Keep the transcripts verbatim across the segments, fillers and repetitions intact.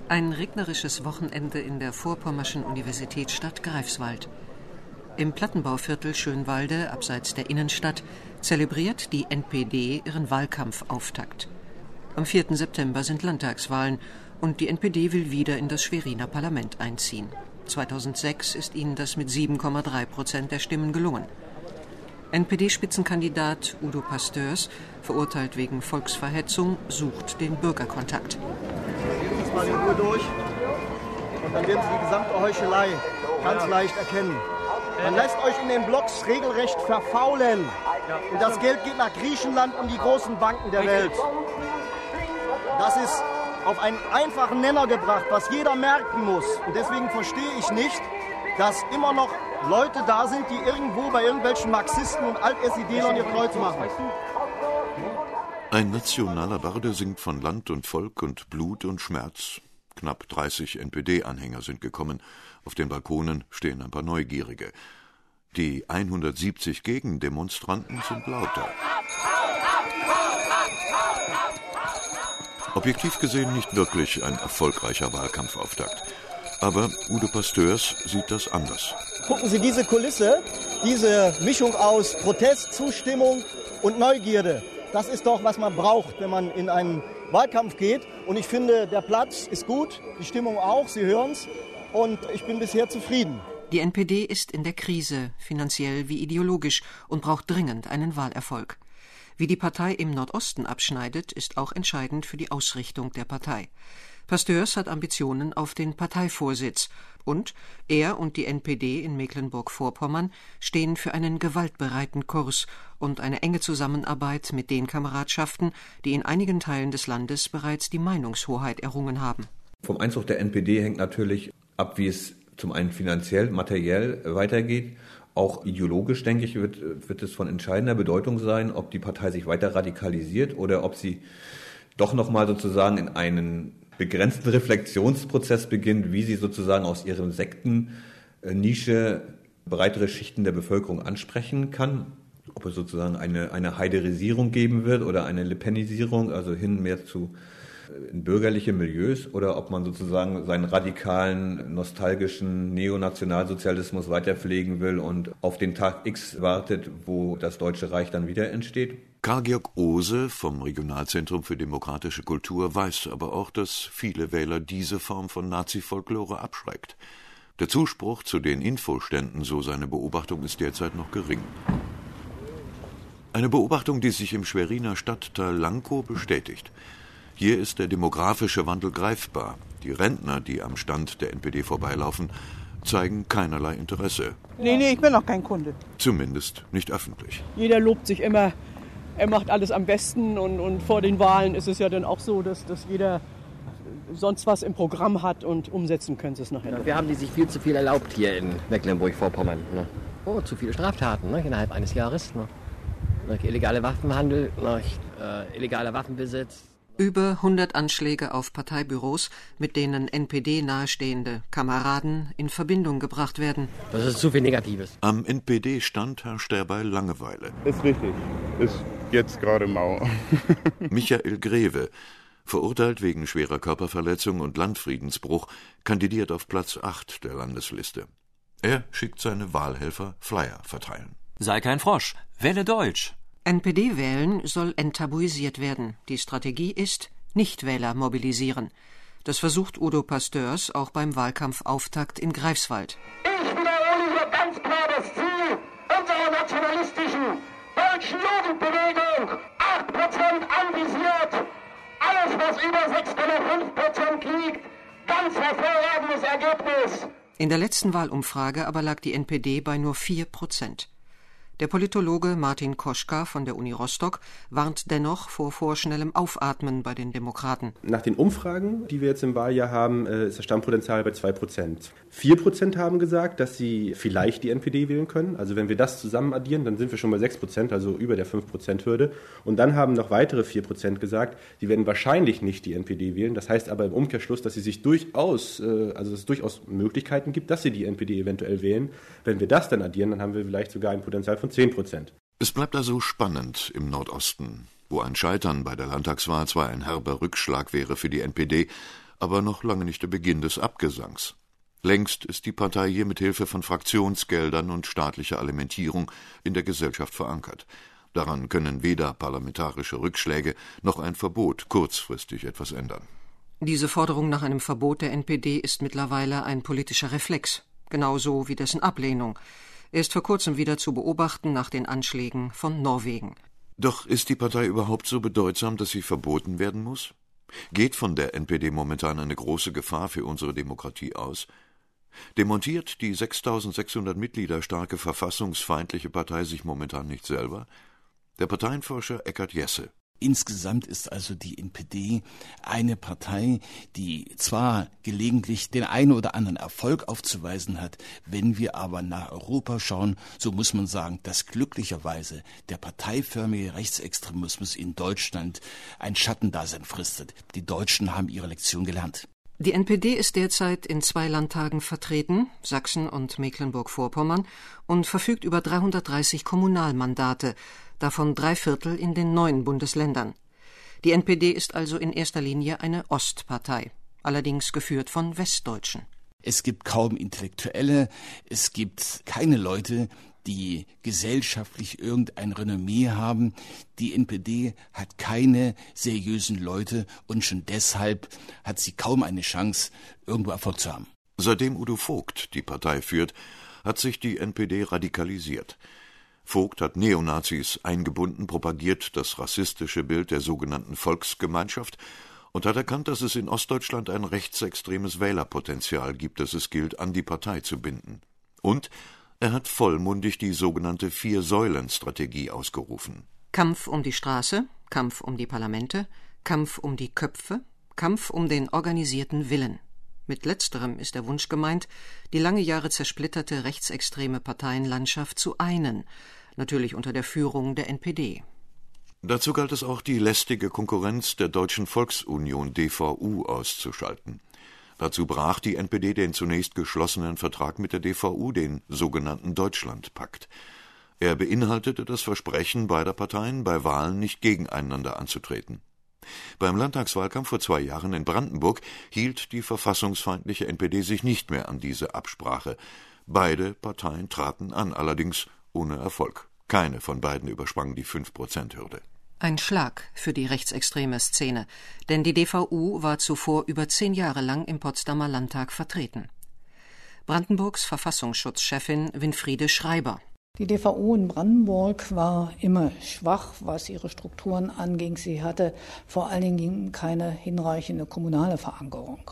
Ein regnerisches Wochenende in der vorpommerschen Universitätsstadt Greifswald. Im Plattenbauviertel Schönwalde, abseits der Innenstadt, zelebriert die N P D ihren Wahlkampfauftakt. Am vierten September sind Landtagswahlen und die N P D will wieder in das Schweriner Parlament einziehen. zweitausendsechs ist ihnen das mit sieben Komma drei Prozent der Stimmen gelungen. N P D-Spitzenkandidat Udo Pasteurs, verurteilt wegen Volksverhetzung, sucht den Bürgerkontakt. Gehen Sie mal in Ruhe durch und dann werden Sie die gesamte Heuchelei ganz leicht erkennen. Man lässt euch in den Blocks regelrecht verfaulen. Und das Geld geht nach Griechenland und die großen Banken der Welt. Das ist auf einen einfachen Nenner gebracht, was jeder merken muss. Und deswegen verstehe ich nicht, dass immer noch Leute da sind, die irgendwo bei irgendwelchen Marxisten und Alt-S E D-Lern ihr Kreuz machen. Ein nationaler Barde singt von Land und Volk und Blut und Schmerz. Knapp dreißig N P D-Anhänger sind gekommen. Auf den Balkonen stehen ein paar Neugierige. Die hundertsiebzig Gegendemonstranten sind lauter. Objektiv gesehen nicht wirklich ein erfolgreicher Wahlkampfauftakt. Aber Udo Pasteurs sieht das anders. Gucken Sie diese Kulisse, diese Mischung aus Protest, Zustimmung und Neugierde. Das ist doch, was man braucht, wenn man in einen Wahlkampf geht. Und ich finde, der Platz ist gut, die Stimmung auch, Sie hören es. Und ich bin bisher zufrieden. Die N P D ist in der Krise, finanziell wie ideologisch, und braucht dringend einen Wahlerfolg. Wie die Partei im Nordosten abschneidet, ist auch entscheidend für die Ausrichtung der Partei. Pasteurs hat Ambitionen auf den Parteivorsitz und er und die N P D in Mecklenburg-Vorpommern stehen für einen gewaltbereiten Kurs und eine enge Zusammenarbeit mit den Kameradschaften, die in einigen Teilen des Landes bereits die Meinungshoheit errungen haben. Vom Einzug der N P D hängt natürlich ab, wie es zum einen finanziell, materiell weitergeht. Auch ideologisch, denke ich, wird, wird es von entscheidender Bedeutung sein, ob die Partei sich weiter radikalisiert oder ob sie doch nochmal sozusagen in einen begrenzten Reflexionsprozess beginnt, wie sie sozusagen aus ihrem Sektennische breitere Schichten der Bevölkerung ansprechen kann. Ob es sozusagen eine, eine Heiderisierung geben wird oder eine Lepenisierung, also hin mehr zu in bürgerliche Milieus, oder ob man sozusagen seinen radikalen, nostalgischen Neonationalsozialismus weiterpflegen will und auf den Tag X wartet, wo das Deutsche Reich dann wieder entsteht. Karl-Georg Ohse vom Regionalzentrum für demokratische Kultur weiß aber auch, dass viele Wähler diese Form von Nazi-Folklore abschreckt. Der Zuspruch zu den Infoständen, so seine Beobachtung, ist derzeit noch gering. Eine Beobachtung, die sich im Schweriner Stadtteil Lankow bestätigt. Hier ist der demografische Wandel greifbar. Die Rentner, die am Stand der N P D vorbeilaufen, zeigen keinerlei Interesse. Nee, nee, ich bin noch kein Kunde. Zumindest nicht öffentlich. Jeder lobt sich immer, er macht alles am besten. Und, und vor den Wahlen ist es ja dann auch so, dass, dass jeder sonst was im Programm hat und umsetzen können sie es nachher. Ja, wir haben die sich viel zu viel erlaubt hier in Mecklenburg-Vorpommern. Ne? Oh, zu viele Straftaten, ne? Innerhalb eines Jahres. Ne? Illegale Waffenhandel, ne? äh, illegaler Waffenbesitz. Über hundert Anschläge auf Parteibüros, mit denen N P D nahestehende Kameraden in Verbindung gebracht werden. Das ist zu viel Negatives. Am N P D-Stand herrscht dabei Langeweile. Ist richtig. Ist jetzt gerade mau. Michael Greve, verurteilt wegen schwerer Körperverletzung und Landfriedensbruch, kandidiert auf Platz acht der Landesliste. Er schickt seine Wahlhelfer Flyer verteilen. Sei kein Frosch, wähle Deutsch. N P D-Wählen soll enttabuisiert werden. Die Strategie ist, Nichtwähler mobilisieren. Das versucht Udo Pasteurs auch beim Wahlkampfauftakt in Greifswald. Ich wiederhole hier ganz klar das Ziel unserer nationalistischen deutschen Jugendbewegung. acht Prozent anvisiert. Alles, was über sechs Komma fünf Prozent liegt, ganz hervorragendes Ergebnis. In der letzten Wahlumfrage aber lag die N P D bei nur vier Prozent. Der Politologe Martin Koschka von der Uni Rostock warnt dennoch vor vorschnellem Aufatmen bei den Demokraten. Nach den Umfragen, die wir jetzt im Wahljahr haben, ist das Stammpotenzial bei zwei Prozent. vier Prozent haben gesagt, dass sie vielleicht die N P D wählen können. Also wenn wir das zusammen addieren, dann sind wir schon bei sechs Prozent, also über der fünf Prozent Hürde. Und dann haben noch weitere vier Prozent gesagt, sie werden wahrscheinlich nicht die N P D wählen. Das heißt aber im Umkehrschluss, dass sie sich durchaus, also dass es durchaus Möglichkeiten gibt, dass sie die N P D eventuell wählen. Wenn wir das dann addieren, dann haben wir vielleicht sogar ein Potenzial von zehn Prozent. Es bleibt also spannend im Nordosten, wo ein Scheitern bei der Landtagswahl zwar ein herber Rückschlag wäre für die N P D, aber noch lange nicht der Beginn des Abgesangs. Längst ist die Partei hier mit Hilfe von Fraktionsgeldern und staatlicher Alimentierung in der Gesellschaft verankert. Daran können weder parlamentarische Rückschläge noch ein Verbot kurzfristig etwas ändern. Diese Forderung nach einem Verbot der N P D ist mittlerweile ein politischer Reflex, genauso wie dessen Ablehnung. Er ist vor kurzem wieder zu beobachten nach den Anschlägen von Norwegen. Doch ist die Partei überhaupt so bedeutsam, dass sie verboten werden muss? Geht von der N P D momentan eine große Gefahr für unsere Demokratie aus? Demontiert die sechstausendsechshundert Mitglieder starke verfassungsfeindliche Partei sich momentan nicht selber? Der Parteienforscher Eckhard Jesse. Insgesamt ist also die N P D eine Partei, die zwar gelegentlich den einen oder anderen Erfolg aufzuweisen hat, wenn wir aber nach Europa schauen, so muss man sagen, dass glücklicherweise der parteiförmige Rechtsextremismus in Deutschland ein Schattendasein fristet. Die Deutschen haben ihre Lektion gelernt. Die N P D ist derzeit in zwei Landtagen vertreten, Sachsen und Mecklenburg-Vorpommern, und verfügt über dreihundertdreißig Kommunalmandate, davon drei Viertel in den neuen Bundesländern. Die N P D ist also in erster Linie eine Ostpartei, allerdings geführt von Westdeutschen. Es gibt kaum Intellektuelle, es gibt keine Leute, die gesellschaftlich irgendein Renommee haben. Die N P D hat keine seriösen Leute und schon deshalb hat sie kaum eine Chance, irgendwo Erfolg zu haben. Seitdem Udo Vogt die Partei führt, hat sich die N P D radikalisiert. Vogt hat Neonazis eingebunden, propagiert das rassistische Bild der sogenannten Volksgemeinschaft und hat erkannt, dass es in Ostdeutschland ein rechtsextremes Wählerpotenzial gibt, das es gilt, an die Partei zu binden. Und er hat vollmundig die sogenannte Vier-Säulen-Strategie ausgerufen. Kampf um die Straße, Kampf um die Parlamente, Kampf um die Köpfe, Kampf um den organisierten Willen. Mit letzterem ist der Wunsch gemeint, die lange Jahre zersplitterte rechtsextreme Parteienlandschaft zu einen, natürlich unter der Führung der N P D. Dazu galt es auch, die lästige Konkurrenz der Deutschen Volksunion D V U auszuschalten. Dazu brach die N P D den zunächst geschlossenen Vertrag mit der D V U, den sogenannten Deutschlandpakt. Er beinhaltete das Versprechen beider Parteien, bei Wahlen nicht gegeneinander anzutreten. Beim Landtagswahlkampf vor zwei Jahren in Brandenburg hielt die verfassungsfeindliche N P D sich nicht mehr an diese Absprache. Beide Parteien traten an, allerdings ohne Erfolg. Keine von beiden übersprang die fünf Prozent Hürde. Ein Schlag für die rechtsextreme Szene, denn die D V U war zuvor über zehn Jahre lang im Potsdamer Landtag vertreten. Brandenburgs Verfassungsschutzchefin Winfriede Schreiber. Die D V U in Brandenburg war immer schwach, was ihre Strukturen anging. Sie hatte vor allen Dingen keine hinreichende kommunale Verankerung.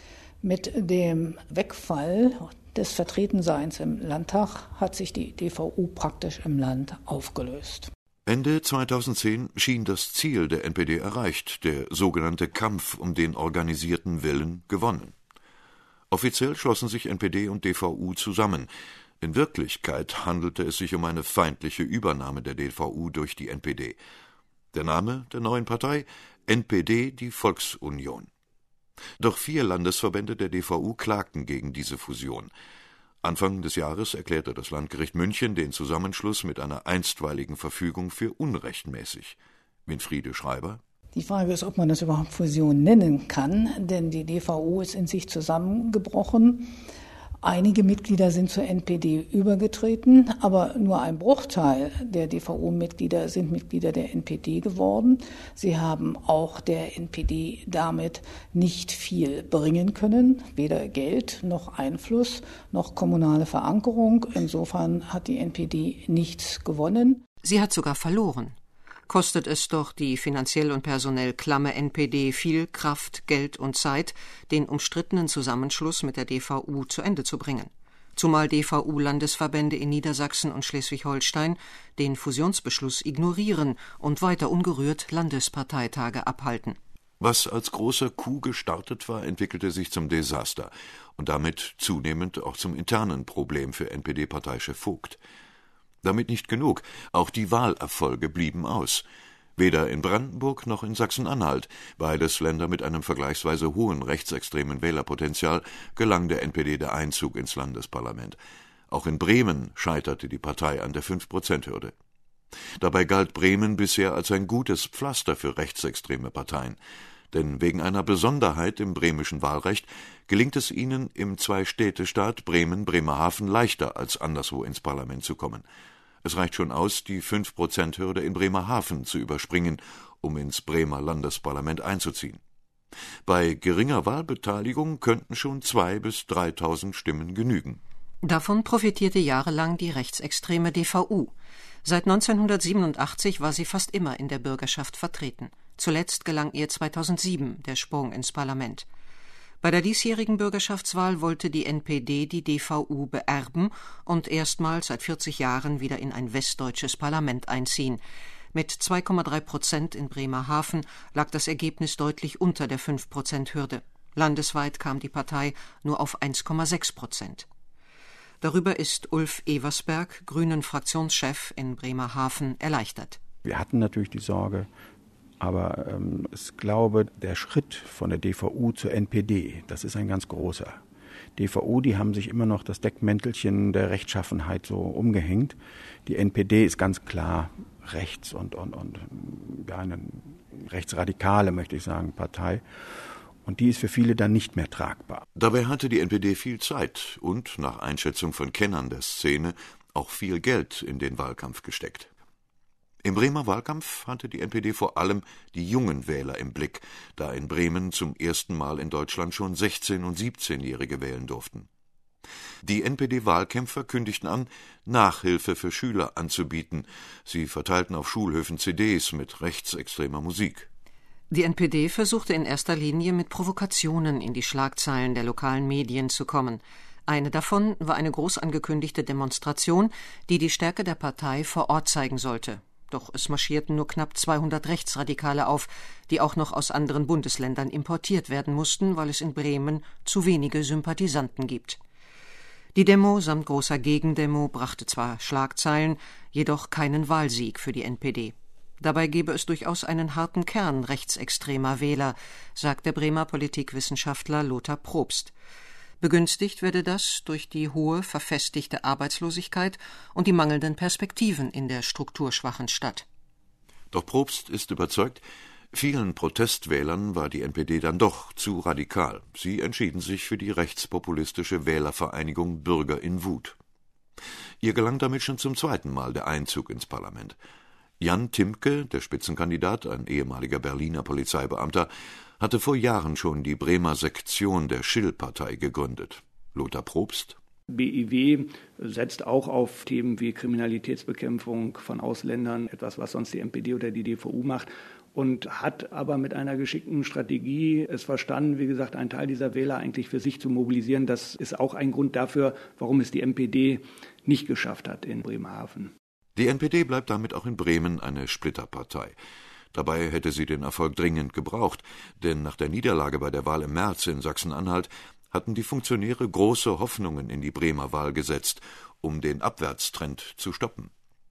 Mit dem Wegfall des Vertretenseins im Landtag hat sich die D V U praktisch im Land aufgelöst. Ende zweitausendzehn schien das Ziel der N P D erreicht, der sogenannte Kampf um den organisierten Willen gewonnen. Offiziell schlossen sich N P D und D V U zusammen. In Wirklichkeit handelte es sich um eine feindliche Übernahme der D V U durch die N P D. Der Name der neuen Partei? N P D, die Volksunion. Doch vier Landesverbände der D V U klagten gegen diese Fusion. Anfang des Jahres erklärte das Landgericht München den Zusammenschluss mit einer einstweiligen Verfügung für unrechtmäßig. Winfriede Schreiber. Die Frage ist, ob man das überhaupt Fusion nennen kann, denn die D V U ist in sich zusammengebrochen. Einige Mitglieder sind zur N P D übergetreten, aber nur ein Bruchteil der D V U-Mitglieder sind Mitglieder der N P D geworden. Sie haben auch der N P D damit nicht viel bringen können, weder Geld noch Einfluss noch kommunale Verankerung. Insofern hat die N P D nichts gewonnen. Sie hat sogar verloren. Kostet es doch die finanziell und personell klamme N P D viel Kraft, Geld und Zeit, den umstrittenen Zusammenschluss mit der D V U zu Ende zu bringen. Zumal D V U-Landesverbände in Niedersachsen und Schleswig-Holstein den Fusionsbeschluss ignorieren und weiter ungerührt Landesparteitage abhalten. Was als großer Coup gestartet war, entwickelte sich zum Desaster und damit zunehmend auch zum internen Problem für N P D-Parteichef Vogt. Damit nicht genug, auch die Wahlerfolge blieben aus. Weder in Brandenburg noch in Sachsen-Anhalt, beides Länder mit einem vergleichsweise hohen rechtsextremen Wählerpotenzial, gelang der N P D der Einzug ins Landesparlament. Auch in Bremen scheiterte die Partei an der fünf Prozent Hürde. Dabei galt Bremen bisher als ein gutes Pflaster für rechtsextreme Parteien. Denn wegen einer Besonderheit im bremischen Wahlrecht gelingt es ihnen im Zwei-Städte-Staat Bremen-Bremerhaven leichter als anderswo ins Parlament zu kommen. Es reicht schon aus, die fünf Prozent Hürde in Bremerhaven zu überspringen, um ins Bremer Landesparlament einzuziehen. Bei geringer Wahlbeteiligung könnten schon zweitausend bis dreitausend Stimmen genügen. Davon profitierte jahrelang die rechtsextreme D V U. Seit neunzehnhundertsiebenundachtzig war sie fast immer in der Bürgerschaft vertreten. Zuletzt gelang ihr zweitausendsieben der Sprung ins Parlament. Bei der diesjährigen Bürgerschaftswahl wollte die N P D die D V U beerben und erstmals seit vierzig Jahren wieder in ein westdeutsches Parlament einziehen. Mit zwei Komma drei Prozent in Bremerhaven lag das Ergebnis deutlich unter der fünf Prozent Hürde. Landesweit kam die Partei nur auf eins Komma sechs Prozent. Darüber ist Ulf Eversberg, Grünen-Fraktionschef in Bremerhaven, erleichtert. Wir hatten natürlich die Sorge, aber ähm, ich glaube, der Schritt von der D V U zur N P D, das ist ein ganz großer. D V U, die haben sich immer noch das Deckmäntelchen der Rechtschaffenheit so umgehängt. Die N P D ist ganz klar rechts und, und, und ja, eine rechtsradikale, möchte ich sagen, Partei. Und die ist für viele dann nicht mehr tragbar. Dabei hatte die N P D viel Zeit und, nach Einschätzung von Kennern der Szene, auch viel Geld in den Wahlkampf gesteckt. Im Bremer Wahlkampf hatte die N P D vor allem die jungen Wähler im Blick, da in Bremen zum ersten Mal in Deutschland schon sechzehn- und siebzehnjährige wählen durften. Die N P D-Wahlkämpfer kündigten an, Nachhilfe für Schüler anzubieten. Sie verteilten auf Schulhöfen C Ds mit rechtsextremer Musik. Die N P D versuchte in erster Linie mit Provokationen in die Schlagzeilen der lokalen Medien zu kommen. Eine davon war eine groß angekündigte Demonstration, die die Stärke der Partei vor Ort zeigen sollte. Doch es marschierten nur knapp zweihundert Rechtsradikale auf, die auch noch aus anderen Bundesländern importiert werden mussten, weil es in Bremen zu wenige Sympathisanten gibt. Die Demo samt großer Gegendemo brachte zwar Schlagzeilen, jedoch keinen Wahlsieg für die N P D. Dabei gebe es durchaus einen harten Kern rechtsextremer Wähler, sagt der Bremer Politikwissenschaftler Lothar Probst. Begünstigt werde das durch die hohe, verfestigte Arbeitslosigkeit und die mangelnden Perspektiven in der strukturschwachen Stadt. Doch Probst ist überzeugt, vielen Protestwählern war die N P D dann doch zu radikal. Sie entschieden sich für die rechtspopulistische Wählervereinigung Bürger in Wut. Ihr gelang damit schon zum zweiten Mal der Einzug ins Parlament. Jan Timke, der Spitzenkandidat, ein ehemaliger Berliner Polizeibeamter, hatte vor Jahren schon die Bremer Sektion der Schill-Partei gegründet. Lothar Probst: B I W setzt auch auf Themen wie Kriminalitätsbekämpfung von Ausländern, etwas, was sonst die N P D oder die D V U macht, und hat aber mit einer geschickten Strategie es verstanden, wie gesagt, einen Teil dieser Wähler eigentlich für sich zu mobilisieren. Das ist auch ein Grund dafür, warum es die N P D nicht geschafft hat in Bremerhaven. Die N P D bleibt damit auch in Bremen eine Splitterpartei. Dabei hätte sie den Erfolg dringend gebraucht, denn nach der Niederlage bei der Wahl im März in Sachsen-Anhalt hatten die Funktionäre große Hoffnungen in die Bremer Wahl gesetzt, um den Abwärtstrend zu stoppen.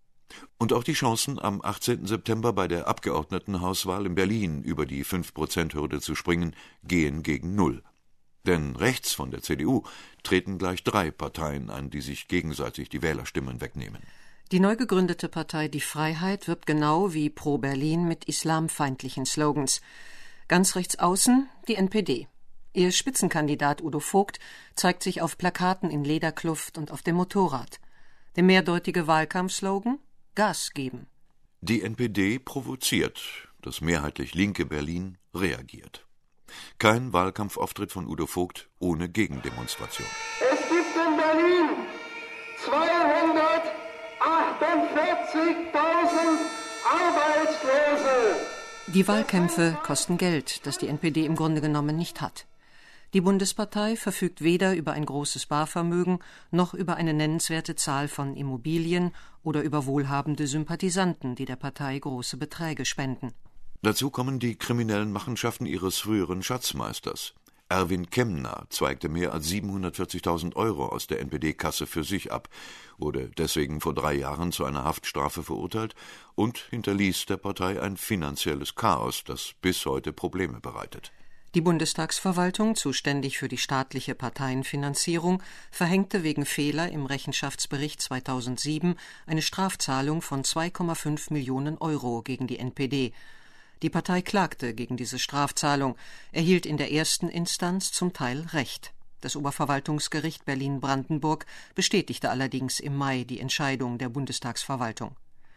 Und auch die Chancen, am achtzehnten September bei der Abgeordnetenhauswahl in Berlin über die fünf Prozent Hürde zu springen, gehen gegen Null. Denn rechts von der C D U treten gleich drei Parteien an, die sich gegenseitig die Wählerstimmen wegnehmen. Die neu gegründete Partei Die Freiheit wirbt genau wie Pro Berlin mit islamfeindlichen Slogans. Ganz rechts außen die N P D. Ihr Spitzenkandidat Udo Vogt zeigt sich auf Plakaten in Lederkluft und auf dem Motorrad. Der mehrdeutige Wahlkampfslogan: Gas geben. Die N P D provoziert, das mehrheitlich linke Berlin reagiert. Kein Wahlkampfauftritt von Udo Vogt ohne Gegendemonstration. Es gibt in Berlin zweihundertachtundvierzigtausend Arbeitslose. Die Wahlkämpfe kosten Geld, das die N P D im Grunde genommen nicht hat. Die Bundespartei verfügt weder über ein großes Barvermögen noch über eine nennenswerte Zahl von Immobilien oder über wohlhabende Sympathisanten, die der Partei große Beträge spenden. Dazu kommen die kriminellen Machenschaften ihres früheren Schatzmeisters. Erwin Kemner zweigte mehr als siebenhundertvierzigtausend Euro aus der N P D-Kasse für sich ab, wurde deswegen vor drei Jahren zu einer Haftstrafe verurteilt und hinterließ der Partei ein finanzielles Chaos, das bis heute Probleme bereitet. Die Bundestagsverwaltung, zuständig für die staatliche Parteienfinanzierung, verhängte wegen Fehler im Rechenschaftsbericht zweitausendsieben eine Strafzahlung von zwei Komma fünf Millionen Euro gegen die N P D. Die Partei klagte gegen diese Strafzahlung, erhielt in der ersten Instanz zum Teil Recht. Das Oberverwaltungsgericht Berlin-Brandenburg bestätigte allerdings im Mai die Entscheidung der Bundestagsverwaltung.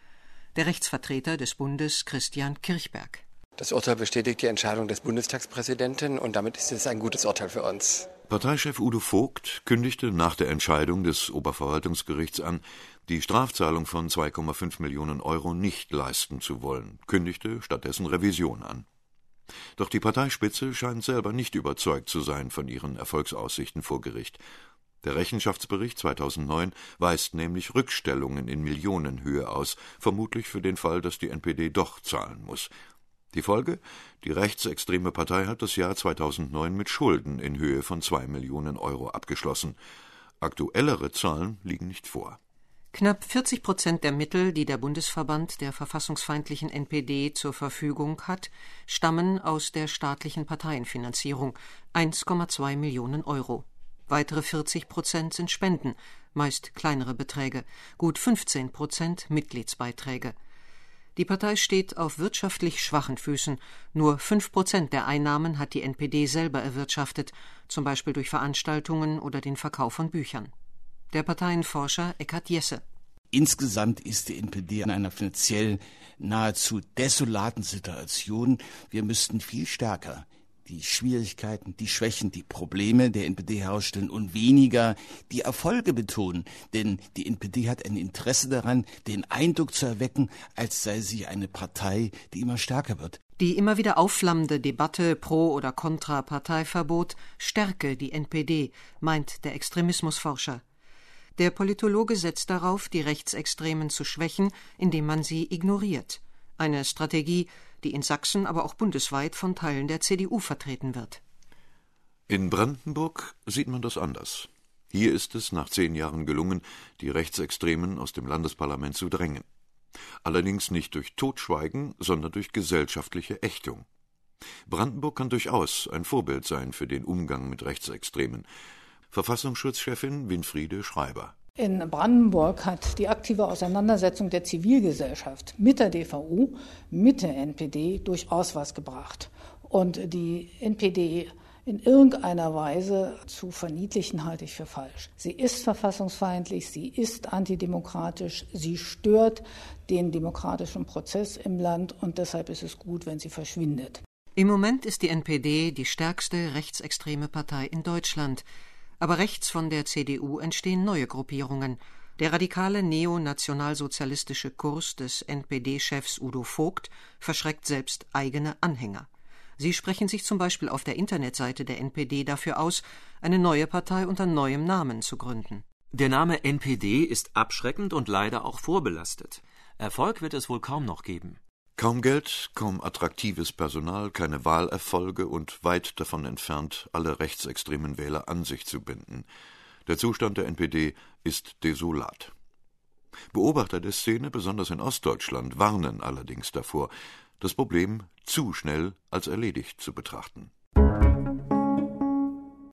Der Rechtsvertreter des Bundes, Christian Kirchberg: Das Urteil bestätigt die Entscheidung des Bundestagspräsidenten und damit ist es ein gutes Urteil für uns. Parteichef Udo Vogt kündigte nach der Entscheidung des Oberverwaltungsgerichts an, die Strafzahlung von zwei Komma fünf Millionen Euro nicht leisten zu wollen, kündigte stattdessen Revision an. Doch die Parteispitze scheint selber nicht überzeugt zu sein von ihren Erfolgsaussichten vor Gericht. Der Rechenschaftsbericht zweitausendneun weist nämlich Rückstellungen in Millionenhöhe aus, vermutlich für den Fall, dass die N P D doch zahlen muss. Die Folge? Die rechtsextreme Partei hat das Jahr zweitausendneun mit Schulden in Höhe von zwei Millionen Euro abgeschlossen. Aktuellere Zahlen liegen nicht vor. Knapp vierzig Prozent der Mittel, die der Bundesverband der verfassungsfeindlichen N P D zur Verfügung hat, stammen aus der staatlichen Parteienfinanzierung, eins Komma zwei Millionen Euro. Weitere vierzig Prozent sind Spenden, meist kleinere Beträge, gut fünfzehn Prozent Mitgliedsbeiträge. Die Partei steht auf wirtschaftlich schwachen Füßen. Nur fünf Prozent der Einnahmen hat die N P D selber erwirtschaftet, zum Beispiel durch Veranstaltungen oder den Verkauf von Büchern. Der Parteienforscher Eckhard Jesse: Insgesamt ist die N P D in einer finanziell nahezu desolaten Situation. Wir müssten viel stärker die Schwierigkeiten, die Schwächen, die Probleme der N P D herausstellen und weniger die Erfolge betonen. Denn die N P D hat ein Interesse daran, den Eindruck zu erwecken, als sei sie eine Partei, die immer stärker wird. Die immer wieder aufflammende Debatte pro oder contra Parteiverbot stärke die N P D, meint der Extremismusforscher. Der Politologe setzt darauf, die Rechtsextremen zu schwächen, indem man sie ignoriert. Eine Strategie, die in Sachsen, aber auch bundesweit von Teilen der C D U vertreten wird. In Brandenburg sieht man das anders. Hier ist es nach zehn Jahren gelungen, die Rechtsextremen aus dem Landesparlament zu drängen. Allerdings nicht durch Totschweigen, sondern durch gesellschaftliche Ächtung. Brandenburg kann durchaus ein Vorbild sein für den Umgang mit Rechtsextremen. Verfassungsschutzchefin Winfriede Schreiber: In Brandenburg hat die aktive Auseinandersetzung der Zivilgesellschaft mit der D V U, mit der N P D durchaus was gebracht. Und die N P D in irgendeiner Weise zu verniedlichen, halte ich für falsch. Sie ist verfassungsfeindlich, sie ist antidemokratisch, sie stört den demokratischen Prozess im Land und deshalb ist es gut, wenn sie verschwindet. Im Moment ist die N P D die stärkste rechtsextreme Partei in Deutschland. Aber rechts von der C D U entstehen neue Gruppierungen. Der radikale neonationalsozialistische Kurs des N P D-Chefs Udo Vogt verschreckt selbst eigene Anhänger. Sie sprechen sich zum Beispiel auf der Internetseite der N P D dafür aus, eine neue Partei unter neuem Namen zu gründen. Der Name N P D ist abschreckend und leider auch vorbelastet. Erfolg wird es wohl kaum noch geben. Kaum Geld, kaum attraktives Personal, keine Wahlerfolge und weit davon entfernt, alle rechtsextremen Wähler an sich zu binden. Der Zustand der N P D ist desolat. Beobachter der Szene, besonders in Ostdeutschland, warnen allerdings davor, das Problem zu schnell als erledigt zu betrachten.